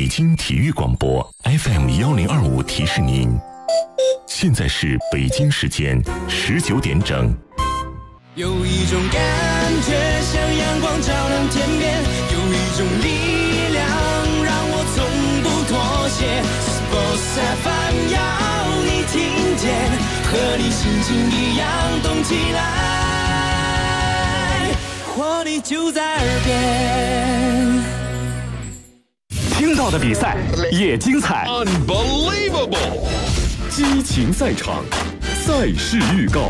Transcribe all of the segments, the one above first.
北京体育广播 FM1025提示您，现在是北京时间19点整。 有一种感觉像阳光照亮天边，有一种力量让我从不妥协。Sports FM 要你听见，和你心情一样动起来，活力就在耳边。 听到的比赛也精彩 Unbelievable 激情赛场，赛事预告。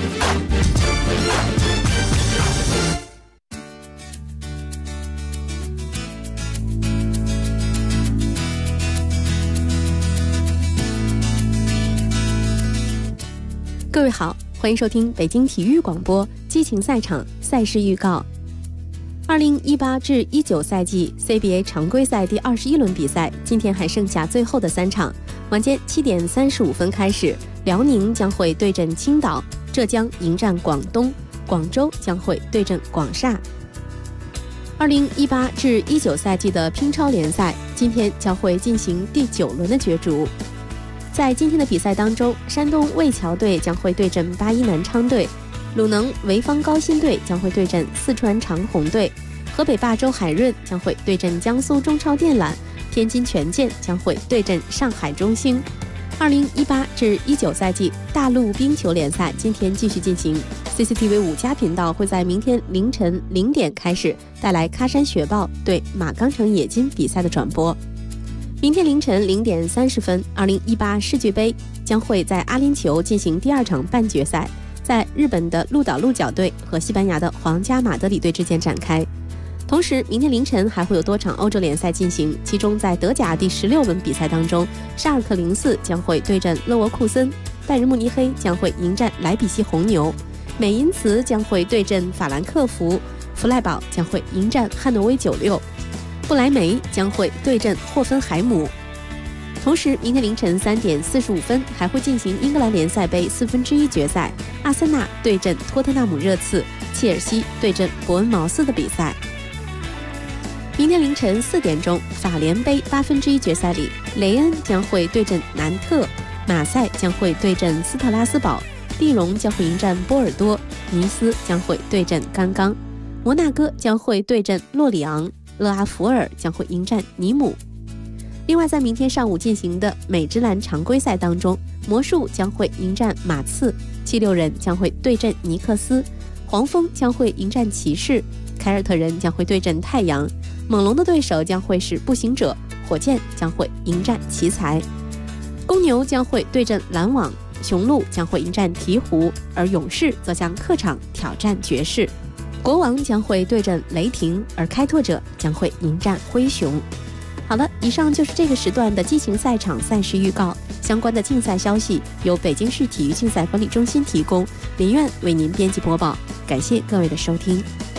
各位好，欢迎收听北京体育广播激情赛场赛事预告。2018至19赛季 CBA 常规赛第21轮比赛，今天还剩下最后的3场。晚间7点35分开始，辽宁将会对阵青岛，浙江迎战广东，广州将会对阵广厦。2018至19赛季的乒超联赛，今天将会进行第9轮的角逐。在今天的比赛当中，山东魏桥队将会对阵81南昌队，鲁能潍坊高新队将会对阵四川长虹队，河北霸州海润将会对阵江苏中超电缆，天津权健将会对阵上海中兴。2018至19赛季大陆冰球联赛今天继续进行， CCTV 5家频道会在明天凌晨0点开始带来喀山雪豹对马钢城冶金比赛的转播。明天凌晨0点30分，2018世俱杯将会在阿联酋进行第2场半决赛，在日本的鹿岛鹿角队和西班牙的皇家马德里队之间展开。同时，明天凌晨还会有多场欧洲联赛进行，其中在德甲第16轮比赛当中，沙尔克04将会对阵勒沃库森，拜仁慕尼黑将会迎战莱比锡红牛，美因茨将会对阵法兰克福，弗赖堡将会迎战汉诺威96。不莱梅将会对阵霍芬海姆。同时，明天凌晨3点45分还会进行英格兰联赛杯1/4决赛，阿森纳对阵托特纳姆热刺，切尔西对阵伯恩茅斯的比赛。明天凌晨4点钟，法联杯1/8决赛里，雷恩将会对阵南特，马赛将会对阵斯特拉斯堡，蒂荣将会迎战波尔多，尼斯将会对阵甘刚，摩纳哥将会对阵洛里昂，勒阿弗尔将会迎战尼姆。另外，在明天上午进行的美职篮常规赛当中，魔术将会迎战马刺，76人将会对阵尼克斯，黄蜂将会迎战骑士，凯尔特人将会对阵太阳，猛龙的对手将会是步行者，火箭将会迎战奇才，公牛将会对阵篮网，雄鹿将会迎战鹈鹕，而勇士则将客场挑战爵士，国王将会对阵雷霆，而开拓者将会迎战灰熊。好了，以上就是这个时段的激情赛场赛事预告。相关的竞赛消息由北京市体育竞赛管理中心提供，林苑为您编辑播报。感谢各位的收听。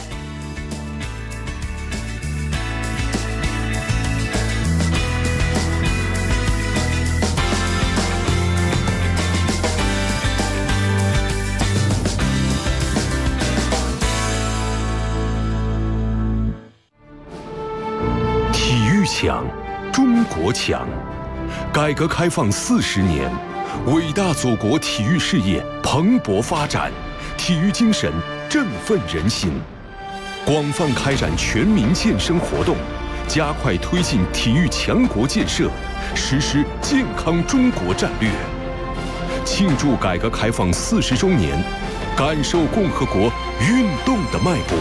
强，中国强。改革开放40年，伟大祖国体育事业蓬勃发展，体育精神振奋人心。广泛开展全民健身活动，加快推进体育强国建设，实施健康中国战略。庆祝改革开放40周年，感受共和国运动的脉搏。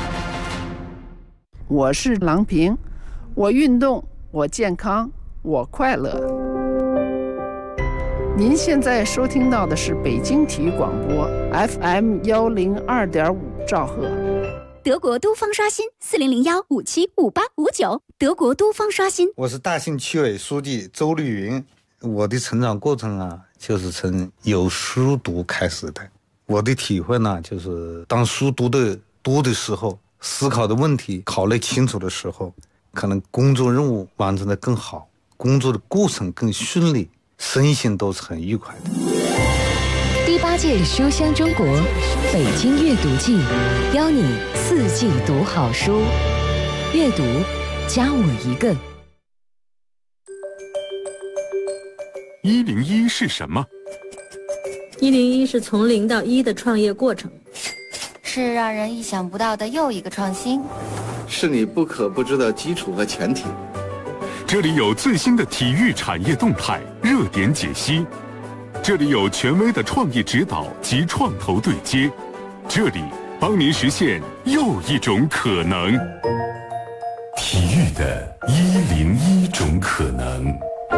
我是郎平，我运动，我健康，我快乐。您现在收听到的是北京体育广播 FM102.5兆赫。 德国都方刷新4001575859，德国都方刷新。 我是大兴区委书记周绿云。我的成长过程啊，就是从有书读开始的。我的体会呢，就是当书读的多的时候，思考的问题考虑清楚的时候，可能工作任务完成的更好，工作的过程更顺利，身心都是很愉快的。 第8届书香中国北京阅读季，邀你4季读好书，阅读加我一个。 101是什么 ？101是从0到1的创业过程， 是让人意想不到的又一个创新， 是你不可不知的基础和前提。 这里有最新的体育产业动态、热点解析，这里有权威的创业指导及创投对接，这里帮您实现又一种可能。 体育的101种可能。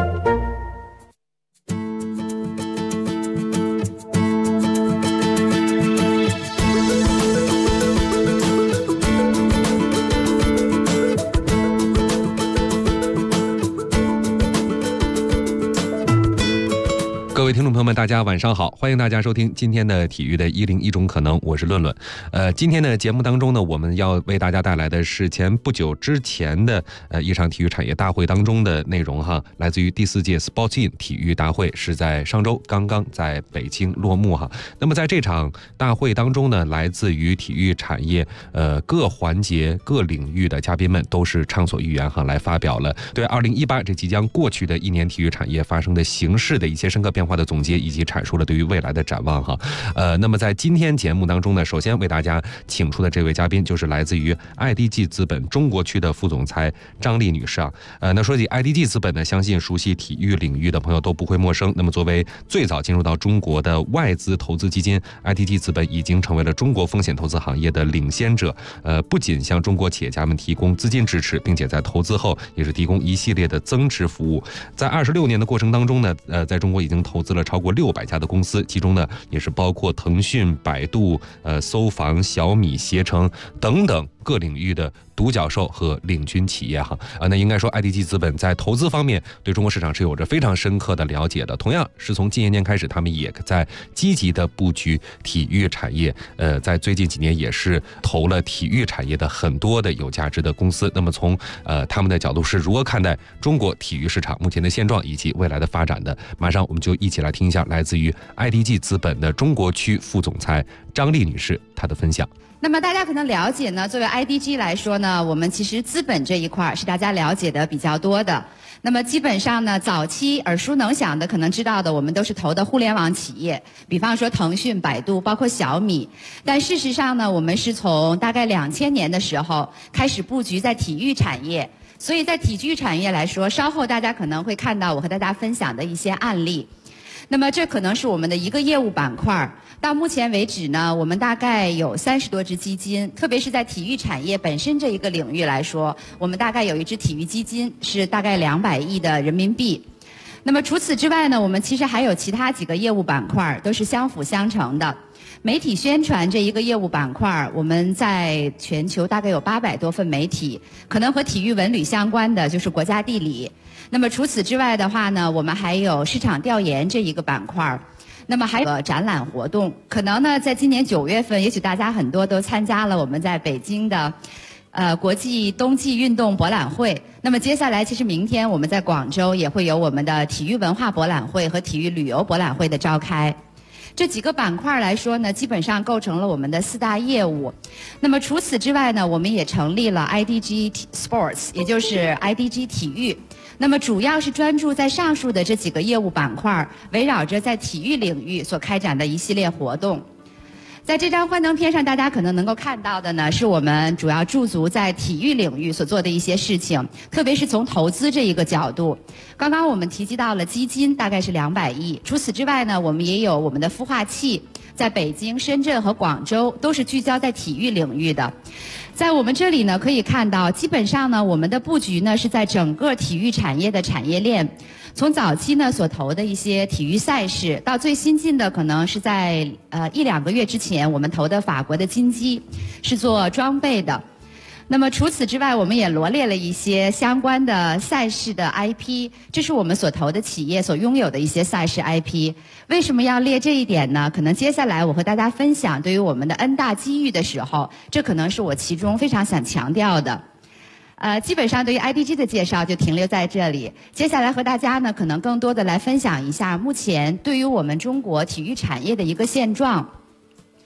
各位听众朋友们，大家晚上好，欢迎大家收听今天的体育的101种可能，我是论论。今天的节目当中呢，我们要为大家带来的是前不久之前的一场体育产业大会当中的内容哈，来自于第4届 Sports In 体育大会，是在上周刚刚在北京落幕哈。那么在这场大会当中呢，来自于体育产业各环节各领域的嘉宾们都是畅所欲言哈，来发表了对2018这即将过去的一年体育产业发生的形势的一些深刻变化的总结，以及阐述了对于未来的展望哈。那么在今天节目当中呢，首先为大家请出的这位嘉宾就是来自于 IDG 资本中国区的副总裁张丽女士啊。那说起 IDG 资本呢，相信熟悉体育领域的朋友都不会陌生。那么作为最早进入到中国的外资投资基金 ，IDG 资本已经成为了中国风险投资行业的领先者。不仅向中国企业家们提供资金支持，并且在投资后也是提供一系列的增值服务。在26年的过程当中呢，在中国已经投资了超过600家的公司，其中呢也是包括腾讯、百度、搜房、小米、携程等等各领域的独角兽和领军企业哈。那应该说 IDG 资本在投资方面对中国市场是有着非常深刻的了解的。同样是从今年开始，他们也在积极的布局体育产业。在最近几年也是投了体育产业的很多的有价值的公司。那么从他们的角度是如何看待中国体育市场目前的现状以及未来的发展的？马上我们就一起来听一下来自于 IDG 资本的中国区副总裁张丽女士她的分享。 那么大家可能了解呢，作为 IDG 来说呢，我们其实资本这一块是大家了解的比较多的。那么基本上呢，早期耳熟能详的可能知道的，我们都是投的互联网企业，比方说腾讯、百度，包括小米。但事实上呢，我们是从大概2000年的时候开始布局在体育产业。所以在体育产业来说，稍后大家可能会看到我和大家分享的一些案例。那么这可能是我们的一个业务板块。到目前为止呢，我们大概有30多只基金，特别是在体育产业本身这一个领域来说，我们大概有一只体育基金是大概200亿的人民币。那么除此之外呢，我们其实还有其他几个业务板块都是相辅相成的。媒体宣传这一个业务板块，我们在全球大概有800多份媒体，可能和体育文旅相关的就是国家地理。那么除此之外的话呢，我们还有市场调研这一个板块。那么还有展览活动，可能呢在今年9月份，也许大家很多都参加了我们在北京的国际冬季运动博览会。那么接下来其实明天我们在广州也会有我们的体育文化博览会和体育旅游博览会的召开。这几个板块来说呢，基本上构成了我们的4大业务。那么除此之外呢，我们也成立了 IDG Sports， 也就是 IDG 体育。那么主要是专注在上述的这几个业务板块，围绕着在体育领域所开展的一系列活动。在这张幻灯片上，大家可能能够看到的呢，是我们主要驻足在体育领域所做的一些事情，特别是从投资这一个角度。刚刚我们提及到了基金大概是200亿，除此之外呢，我们也有我们的孵化器，在北京、深圳和广州都是聚焦在体育领域的。在我们这里呢，可以看到，基本上呢，我们的布局呢是在整个体育产业的产业链，从早期呢所投的一些体育赛事，到最新进的可能是在1-2个月之前，我们投的法国的金鸡是做装备的。那么除此之外，我们也罗列了一些相关的赛事的 IP， 这是我们所投的企业所拥有的一些赛事 IP。为什么要列这一点呢？可能接下来我和大家分享对于我们的 N 大机遇的时候，这可能是我其中非常想强调的。基本上对于 IDG 的介绍就停留在这里。接下来和大家呢，可能更多的来分享一下目前对于我们中国体育产业的一个现状。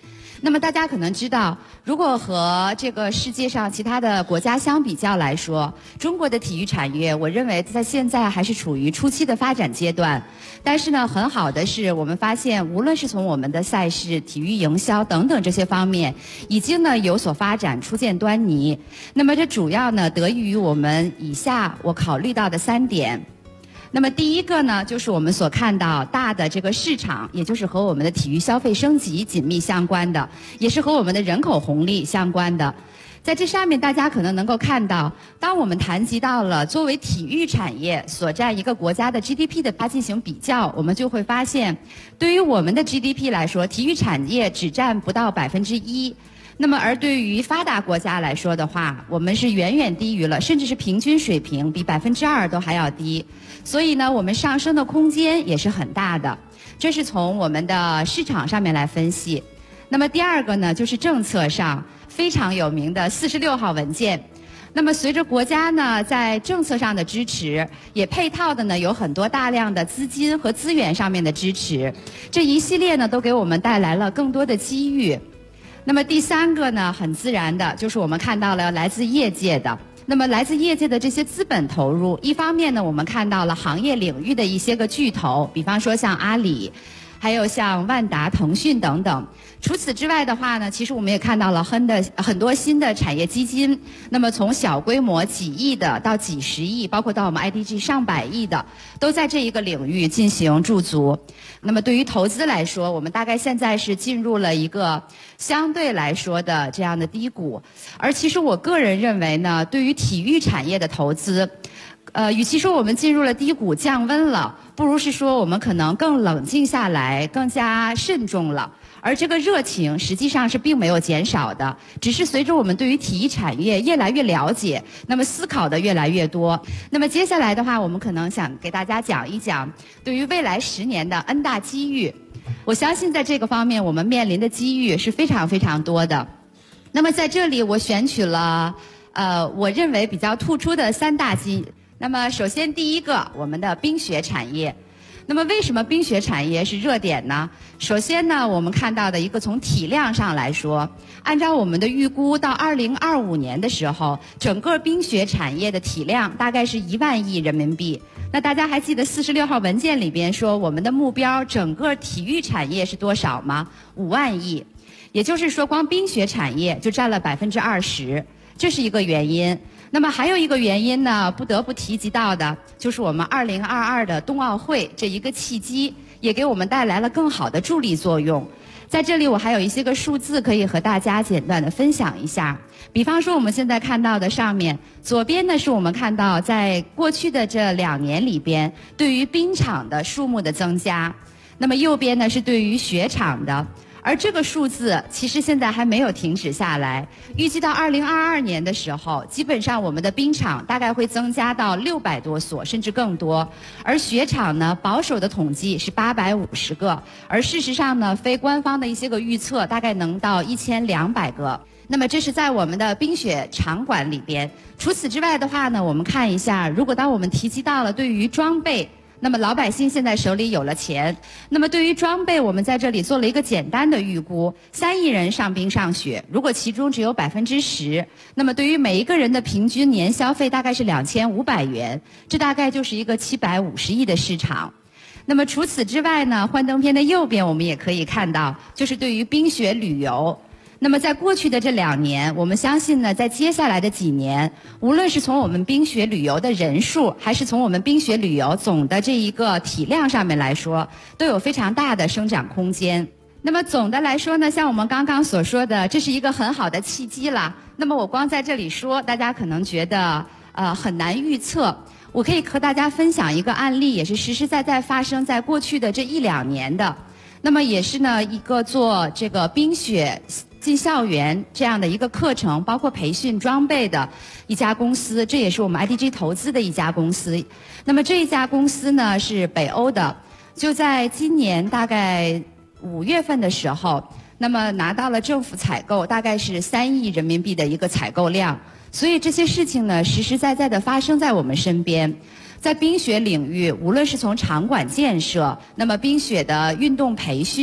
那么大家可能知道，如果和这个世界上其他的国家相比较来说，中国的体育产业，我认为在现在还是处于初期的发展阶段。但是呢，很好的是我们发现，无论是从我们的赛事、体育营销等等这些方面，已经呢有所发展，初见端倪。那么这主要呢得益于我们以下我考虑到的3点。那么第一个呢，就是我们所看到大的这个市场，也就是和我们的体育消费升级紧密相关的，也是和我们的人口红利相关的。在这上面，大家可能能够看到，当我们谈及到了作为体育产业所占一个国家的 GDP 的它进行比较，我们就会发现，对于我们的 GDP 来说，体育产业只占不到1%。那么，而对于发达国家来说的话，我们是远远低于了，甚至是平均水平比2%都还要低。所以呢，我们上升的空间也是很大的。这是从我们的市场上面来分析。那么第二个呢，就是政策上非常有名的46号文件。那么随着国家呢在政策上的支持，也配套的呢有很多大量的资金和资源上面的支持，这一系列呢都给我们带来了更多的机遇。那么第3个呢，很自然的就是我们看到了来自业界的。那么来自业界的这些资本投入，一方面呢，我们看到了行业领域的一些个巨头，比方说像阿里，还有像万达、腾讯等等。除此之外的话呢，其实我们也看到了很多新的产业基金。那么从小规模几亿的到几十亿，包括到我们 IDG 上百亿的，都在这一个领域进行驻足。那么对于投资来说，我们大概现在是进入了一个相对来说的这样的低谷。而其实我个人认为呢，对于体育产业的投资，与其说我们进入了低谷降温了，不如是说我们可能更冷静下来，更加慎重了。而这个热情实际上是并没有减少的，只是随着我们对于体育产业越来越了解，那么思考的越来越多。那么接下来的话，我们可能想给大家讲一讲对于未来10年的 N 大机遇。我相信在这个方面，我们面临的机遇是非常非常多的。那么在这里，我选取了我认为比较突出的3大机遇。那么首先第一个，我们的冰雪产业。那么为什么冰雪产业是热点呢？首先呢，我们看到的一个从体量上来说，按照我们的预估，到2025年的时候，整个冰雪产业的体量大概是1万亿人民币。那大家还记得46号文件里边说，我们的目标整个体育产业是多少吗？5万亿。也就是说，光冰雪产业就占了20%，这是一个原因。那么还有一个原因呢，不得不提及到的，就是我们2022的冬奥会这一个契机，也给我们带来了更好的助力作用。在这里我还有一些个数字可以和大家简短的分享一下。比方说我们现在看到的上面，左边呢是我们看到在过去的这2年里边，对于冰场的数目的增加，那么右边呢是对于雪场的。而这个数字其实现在还没有停止下来，预计到2022年的时候，基本上我们的冰场大概会增加到600多所，甚至更多。而雪场呢，保守的统计是850个，而事实上呢，非官方的一些个预测大概能到1200个。那么这是在我们的冰雪场馆里边。除此之外的话呢，我们看一下，如果当我们提及到了对于装备，那么老百姓现在手里有了钱，那么对于装备，我们在这里做了一个简单的预估：3亿人上冰上雪，如果其中只有10%，那么对于每一个人的平均年消费大概是2500元，这大概就是一个750亿的市场。那么除此之外呢，幻灯片的右边我们也可以看到，就是对于冰雪旅游。那么在过去的这2年，我们相信呢，在接下来的几年，无论是从我们冰雪旅游的人数，还是从我们冰雪旅游总的这一个体量上面来说，都有非常大的生长空间。那么总的来说呢，像我们刚刚所说的，这是一个很好的契机了。那么我光在这里说，大家可能觉得很难预测。我可以和大家分享一个案例，也是实实在在发生在过去的这1-2年的。那么也是呢，一个做这个冰雪进校园这样的一个课程，包括培训装备的一家公司，这也是我们 IDG 投资的一家公司。那么这一家公司呢是北欧的，就在今年大概5月份的时候，那么拿到了政府采购，大概是3亿人民币的一个采购量。所以这些事情呢，实实在在的发生在我们身边。在冰雪领域，无论是从场馆建设，那么冰雪的运动培训，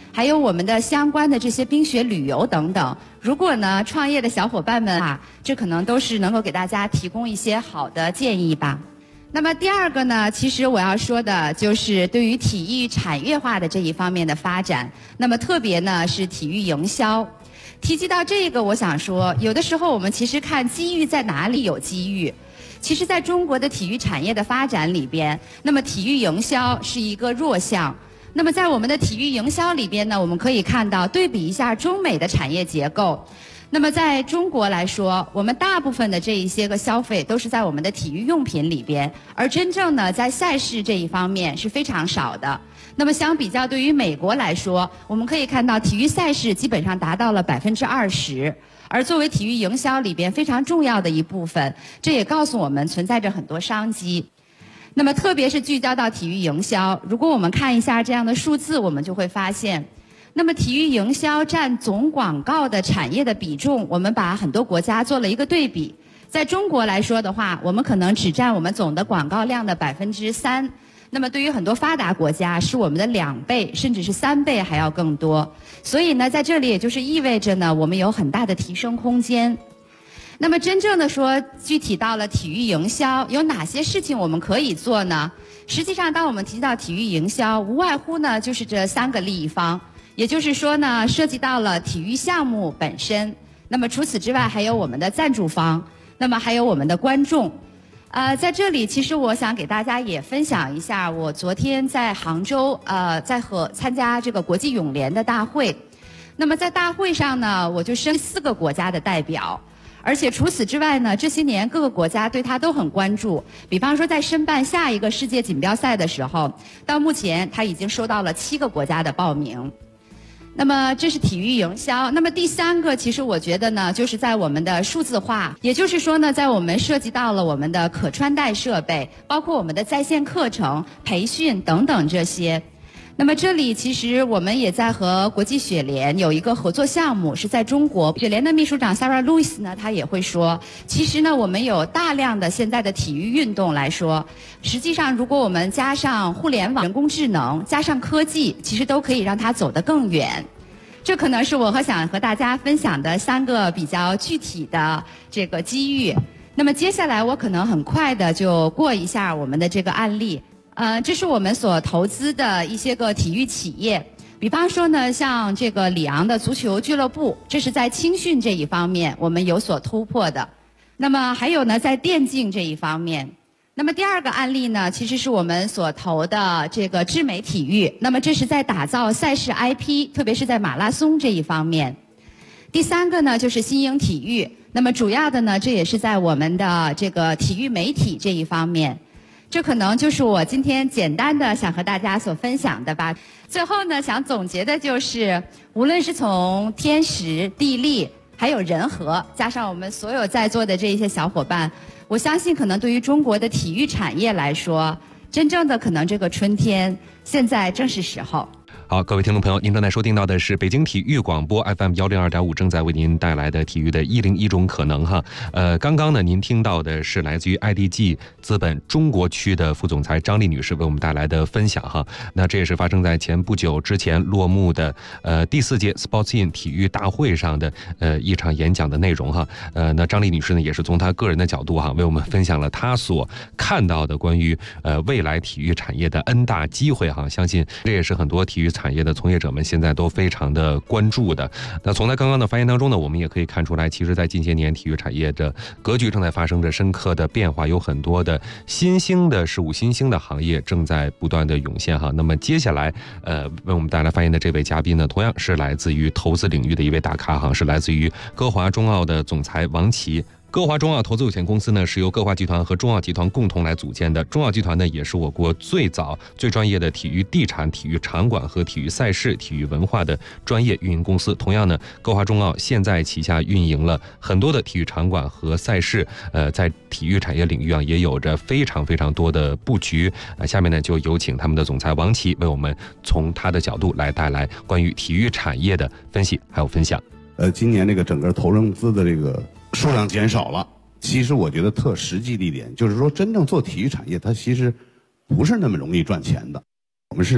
还有我们的相关的这些冰雪旅游等等。如果呢创业的小伙伴们啊，这可能都是能够给大家提供一些好的建议吧。那么第二个呢，其实我要说的就是对于体育产业化的这一方面的发展，那么特别呢是体育营销。提及到这个，我想说，有的时候我们其实看机遇在哪里有机遇。其实在中国的体育产业的发展里边，那么体育营销是一个弱项。那么在我们的体育营销里边呢，我们可以看到对比一下中美的产业结构。那么在中国来说，我们大部分的这一些个消费都是在我们的体育用品里边，而真正呢在赛事这一方面是非常少的。那么相比较对于美国来说，我们可以看到体育赛事基本上达到了20%，而作为体育营销里边非常重要的一部分，这也告诉我们存在着很多商机。那么特别是聚焦到体育营销，如果我们看一下这样的数字，我们就会发现，那么体育营销占总广告的产业的比重，我们把很多国家做了一个对比。在中国来说的话，我们可能只占我们总的广告量的3%。那么对于很多发达国家，是我们的2倍，甚至是3倍还要更多。所以呢，在这里也就是意味着呢，我们有很大的提升空间。那么真正的说，具体到了体育营销，有哪些事情我们可以做呢？实际上，当我们提到体育营销，无外乎呢就是这3个利益方。也就是说呢，涉及到了体育项目本身。那么除此之外，还有我们的赞助方，那么还有我们的观众。在这里，其实我想给大家也分享一下，我昨天在杭州，在参加这个国际泳联的大会。那么在大会上呢，我就升4个国家的代表。而且除此之外呢，这些年各个国家对它都很关注。比方说，在申办下一个世界锦标赛的时候，到目前它已经收到了7个国家的报名。那么这是体育营销。那么第3个，其实我觉得呢，就是在我们的数字化，也就是说呢，在我们涉及到了我们的可穿戴设备，包括我们的在线课程、培训等等这些。那么这里其实我们也在和国际雪联有一个合作项目，是在中国。雪联的秘书长 Sarah Lewis 呢，他也会说，其实呢，我们有大量的现在的体育运动来说，实际上如果我们加上互联网、人工智能，加上科技，其实都可以让它走得更远。这可能是我想和大家分享的3个比较具体的这个机遇。那么接下来我可能很快的就过一下我们的这个案例。这是我们所投资的一些个体育企业，比方说呢，像这个里昂的足球俱乐部，这是在青训这一方面我们有所突破的。那么还有呢，在电竞这一方面。那么第2个案例呢，其实是我们所投的这个智美体育，那么这是在打造赛事 IP， 特别是在马拉松这一方面。第3个呢，就是新颖体育，那么主要的呢，这也是在我们的这个体育媒体这一方面。这可能就是我今天简单的想和大家所分享的吧。最后呢，想总结的就是，无论是从天时、地利，还有人和，加上我们所有在座的这一些小伙伴，我相信可能对于中国的体育产业来说，真正的可能这个春天，现在正是时候。 好，各位听众朋友，您正在收听到的是北京体育广播 FM 102.5，正在为您带来的体育的101种可能哈。刚刚呢，您听到的是来自于 IDG 资本中国区的副总裁张丽女士为我们带来的分享哈。那这也是发生在前不久之前落幕的第4届 Sports in 体育大会上的一场演讲的内容哈。那张丽女士呢，也是从她个人的角度哈，为我们分享了她所看到的关于未来体育产业的 N 大机会哈。相信这也是很多体育产业的从业者们现在都非常的关注的。那从他刚刚的发言当中呢，我们也可以看出来，其实在近些年体育产业的格局正在发生着深刻的变化，有很多的新兴的事物、新兴的行业正在不断的涌现哈。那么接下来为我们带来发言的这位嘉宾呢，同样是来自于投资领域的一位大咖哈，是来自于歌华中奥的总裁王琦。歌华中奥投资有限公司呢，是由歌华集团和中奥集团共同来组建的。中奥集团呢，也是我国最早最专业的体育地产、体育场馆和体育赛事、体育文化的专业运营公司。同样呢，歌华中奥现在旗下运营了很多的体育场馆和赛事，在体育产业领域啊，也有着非常非常多的布局。下面呢，就有请他们的总裁王琦为我们从他的角度来带来关于体育产业的分析还有分享。 今年这个整个投融资的这个数量减少了，其实我觉得特实际的一点就是说，真正做体育产业，它其实不是那么容易赚钱的。我们是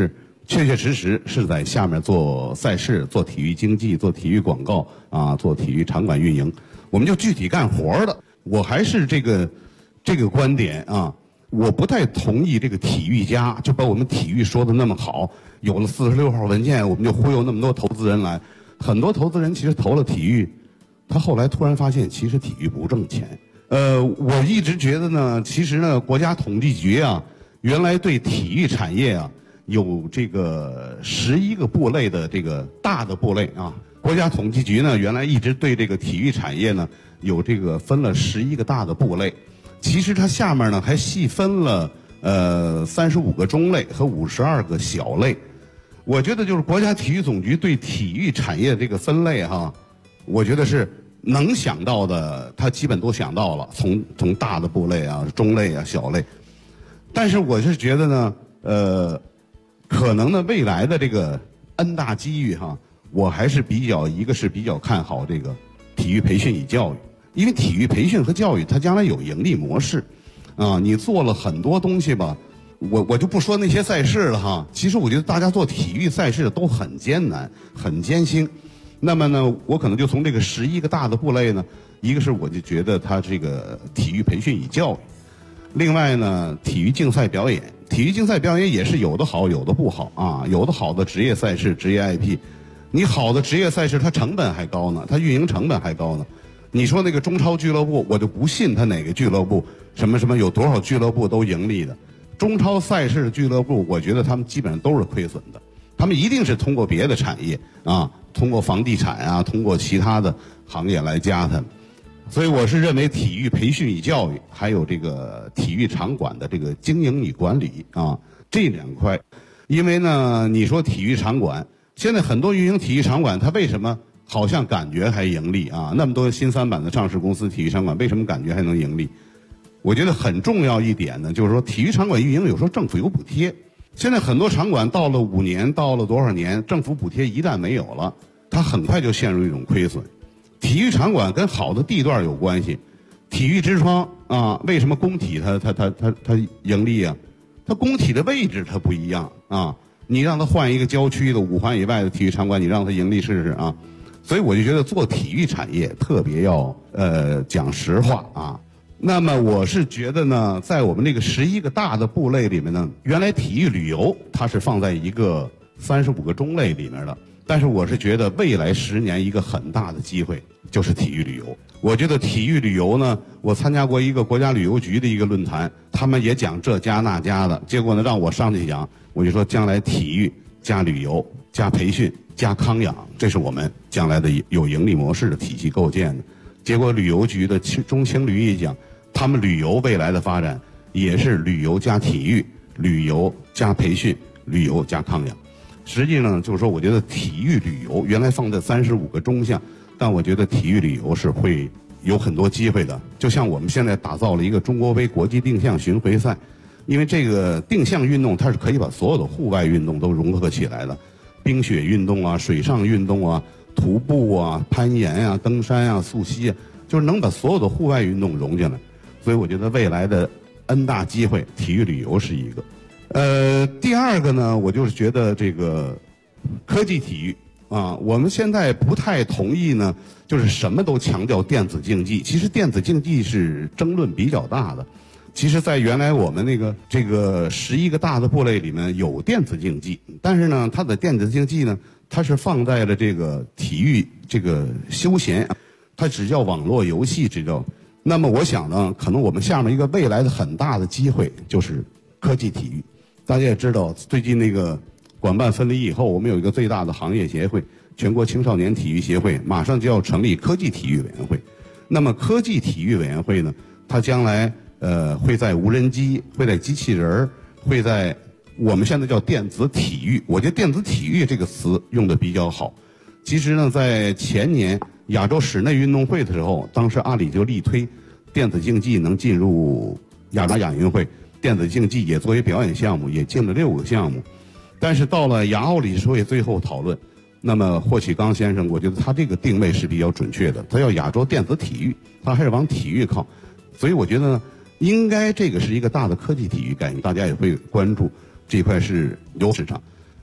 确确实实是在下面做赛事、做体育经济、做体育广告啊，做体育场馆运营，我们就具体干活的。我还是这个观点啊，我不太同意这个体育家就把我们体育说的那么好，有了46号文件，我们就忽悠那么多投资人来。很多投资人其实投了体育，他后来突然发现，其实体育不挣钱。我一直觉得呢，其实呢，国家统计局啊，原来对体育产业啊有这个11个部类的这个大的部类啊。国家统计局呢，原来一直对这个体育产业呢有这个分了11个大的部类。其实它下面呢还细分了35个中类和52个小类。我觉得就是国家体育总局对体育产业这个分类哈，我觉得是能想到的，他基本都想到了，从大的部类啊、中类啊、小类。但是我是觉得呢，可能呢未来的这个 N 大机遇哈，我还是一个是比较看好这个体育培训与教育，因为体育培训和教育它将来有盈利模式，啊，你做了很多东西吧。我就不说那些赛事了哈，其实我觉得大家做体育赛事都很艰难，很艰辛。那么呢，我可能就从这个11个大的部类呢，一个是我就觉得它这个体育培训与教育，另外呢，体育竞赛表演，体育竞赛表演也是有的好，有的不好啊，有的好的职业赛事、职业 IP， 你好的职业赛事它成本还高呢，它运营成本还高呢。你说那个中超俱乐部，我就不信他哪个俱乐部什么有多少俱乐部都盈利的。中超赛事的俱乐部，我觉得他们基本上都是亏损的，他们一定是通过别的产业啊，通过房地产啊，通过其他的行业来加他们。所以我是认为体育培训与教育，还有这个体育场馆的这个经营与管理啊，这两块。因为呢，你说体育场馆，现在很多运营体育场馆，它为什么好像感觉还盈利啊？那么多新三板的上市公司体育场馆，为什么感觉还能盈利？我觉得很重要一点呢，就是说体育场馆运营有时候政府有补贴。现在很多场馆到了5年，到了多少年，政府补贴一旦没有了，它很快就陷入一种亏损。体育场馆跟好的地段有关系。体育之窗啊，为什么工体它盈利啊？它工体的位置它不一样啊。你让它换一个郊区的5环以外的体育场馆，你让它盈利试试啊。所以我就觉得做体育产业特别要讲实话啊。那么我是觉得呢，在我们这个11个大的部类里面呢，原来体育旅游它是放在一个35个中类里面的，但是我是觉得未来10年一个很大的机会就是体育旅游。我觉得体育旅游呢，我参加过一个国家旅游局的一个论坛，他们也讲这家那家的，结果呢让我上去讲，我就说将来体育加旅游加培训加康养，这是我们将来的有盈利模式的体系构建的。结果旅游局的中青旅一讲，他们旅游未来的发展也是旅游加体育、旅游加培训、旅游加康养。实际上就是说，我觉得体育旅游原来放在35个中项，但我觉得体育旅游是会有很多机会的。就像我们现在打造了一个中国杯国际定向巡回赛，因为这个定向运动它是可以把所有的户外运动都融合起来的，冰雪运动啊、水上运动啊、徒步啊、攀岩啊、登山啊、溯溪啊，就是能把所有的户外运动融进来。所以我觉得未来的 N 大机会，体育旅游是一个。第二个呢，我就是觉得这个科技体育啊，我们现在不太同意呢，就是什么都强调电子竞技。其实电子竞技是争论比较大的。其实，在原来我们这个11个大的部类里面有电子竞技，但是呢，它的电子竞技呢，它是放在了这个体育这个休闲，它只叫网络游戏，只叫。那么我想呢，可能我们下面一个未来的很大的机会就是科技体育。大家也知道，最近那个管办分离以后，我们有一个最大的行业协会——全国青少年体育协会，马上就要成立科技体育委员会。那么科技体育委员会呢，它将来会在无人机，会在机器人，会在我们现在叫电子体育。我觉得电子体育这个词用的比较好。其实呢，在前年亚洲室内运动会的时候，当时阿里就力推电子竞技能进入亚洲亚运会，电子竞技也作为表演项目也进了6个项目。但是到了亚奥理事会最后讨论，那么霍启刚先生，我觉得他这个定位是比较准确的，他要亚洲电子体育，他还是往体育靠。所以我觉得呢，应该这个是一个大的科技体育概念，大家也会关注这块是有市场。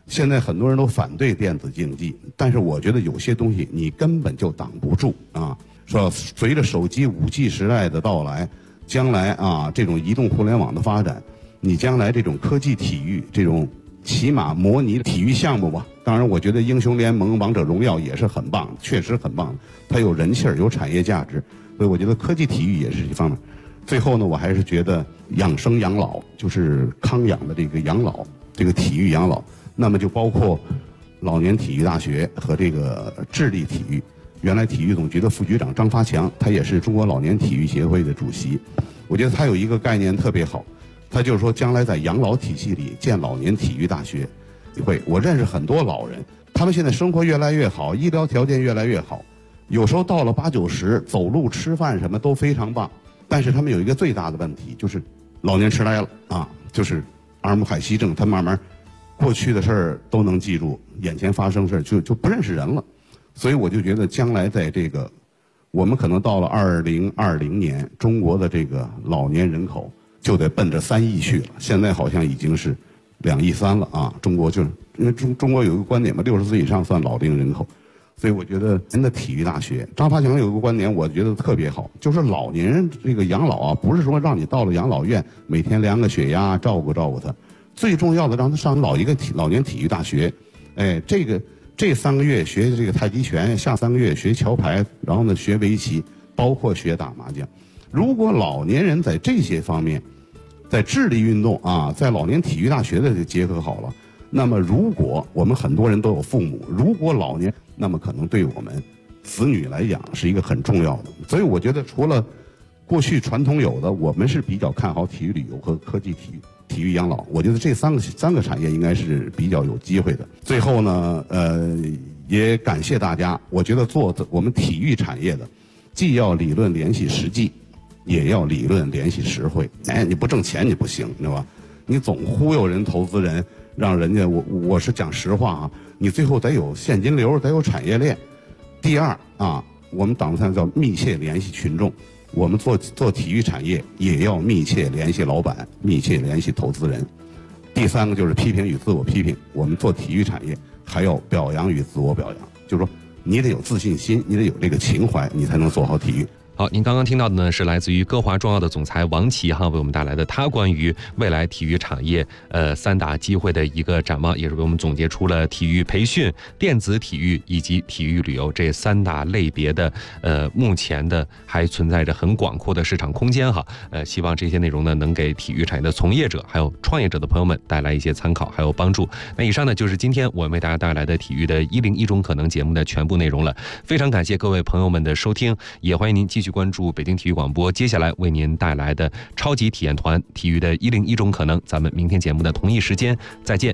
现在很多人都反对电子竞技，但是我觉得有些东西你根本就挡不住啊。说随着手机5G 时代的到来，将来啊这种移动互联网的发展，你将来这种科技体育这种起码模拟体育项目吧。当然，我觉得英雄联盟、王者荣耀也是很棒，确实很棒，它有人气儿，有产业价值。所以我觉得科技体育也是一方面。最后呢，我还是觉得养生养老，就是康养的这个养老，这个体育养老，那么就包括老年体育大学和这个智力体育。原来体育总局的副局长张发强，他也是中国老年体育协会的主席。我觉得他有一个概念特别好，他就是说将来在养老体系里建老年体育大学。我认识很多老人，他们现在生活越来越好，医疗条件越来越好，有时候到了8、90，走路吃饭什么都非常棒，但是他们有一个最大的问题，就是老年痴呆了啊，就是阿尔姆海西症，他慢慢过去的事儿都能记住，眼前发生事儿就不认识人了。所以我就觉得将来在这个我们可能到了2020年，中国的这个老年人口就得奔着3亿去了，现在好像已经是2亿3了啊！中国就是因为中国有一个观点嘛，60岁以上算老龄人口，所以我觉得人的体育大学，张发强有一个观点，我觉得特别好，就是老年人这个养老啊，不是说让你到了养老院每天量个血压，照顾照顾他，最重要的让他上老年体育大学，哎，这3个月学这个太极拳，下3个月学桥牌，然后呢学围棋，包括学打麻将。如果老年人在这些方面，在智力运动啊，在老年体育大学的结合好了，那么如果我们很多人都有父母，如果老年，那么可能对我们子女来讲是一个很重要的。所以我觉得除了过去传统有的，我们是比较看好体育旅游和科技体育养老。我觉得这三个产业应该是比较有机会的。最后呢，也感谢大家。我觉得做我们体育产业的，既要理论联系实际，也要理论联系实惠。哎，你不挣钱你不行，你知道吧？你总忽悠人投资人，让人家我是讲实话啊，你最后得有现金流，得有产业链。第二啊，我们党参叫密切联系群众。我们做体育产业也要密切联系老板，密切联系投资人。第三个就是批评与自我批评。我们做体育产业还要表扬与自我表扬，就是说你得有自信心，你得有这个情怀，你才能做好体育。 好，您刚刚听到的呢是来自于歌华中药的总裁王琦为我们带来的他关于未来体育产业3大机会的一个展望，也是为我们总结出了体育培训、电子体育以及体育旅游这3大类别的目前的还存在着很广阔的市场空间希望这些内容呢能给体育产业的从业者还有创业者的朋友们带来一些参考还有帮助。那以上呢就是今天我们为大家带来的体育的101种可能节目的全部内容了。非常感谢各位朋友们的收听，也欢迎您继续关注北京体育广播接下来为您带来的超级体验团体育的101种可能。咱们明天节目的同一时间再见。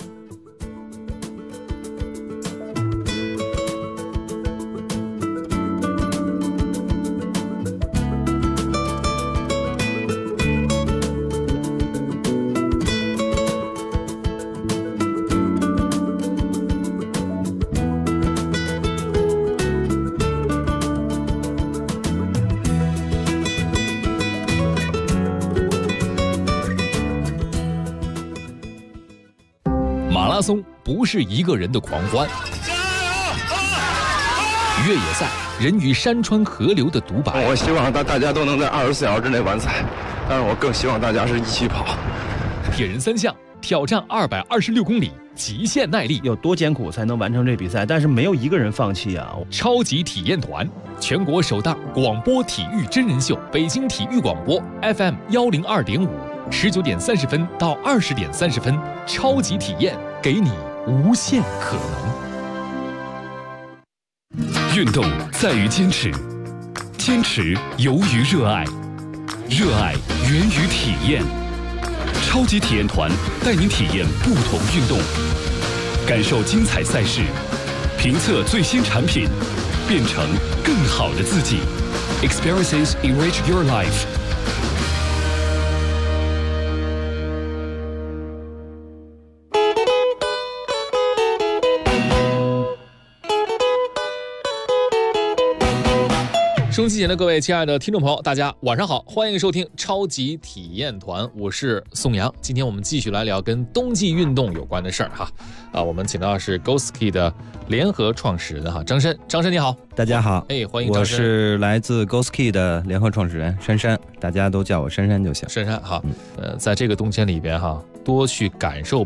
马拉松不是一个人的狂欢，越野赛人与山川河流的独白。 我希望大家都能在24小时之内完赛，但是我更希望大家是一起跑。 铁人3项挑战226公里，极限耐力， 有多艰苦才能完成这比赛？但是没有一个人放弃啊！ 超级体验团，全国首档广播体育真人秀，北京体育广播 FM 102.5，19点30分到20点30分，超级体验，给你无限可能。运动在于坚持，坚持由于热爱，热爱源于体验。超级体验团带您体验不同运动，感受精彩赛事，评测最新产品，变成更好的自己。Experiences enrich your life。 收音机前的各位亲爱的听众朋友，大家晚上好，欢迎收听超级体验团，我是宋阳。今天我们继续来聊跟冬季运动有关的事儿哈。我们请到的是 GoSki 的联合创始人哈，张申。张申你好。 大家好， 欢迎张申。 我是来自 GoSki 的联合创始人珊珊，大家都叫我珊珊就行。 珊珊哈，在这个冬天里边哈，多去感受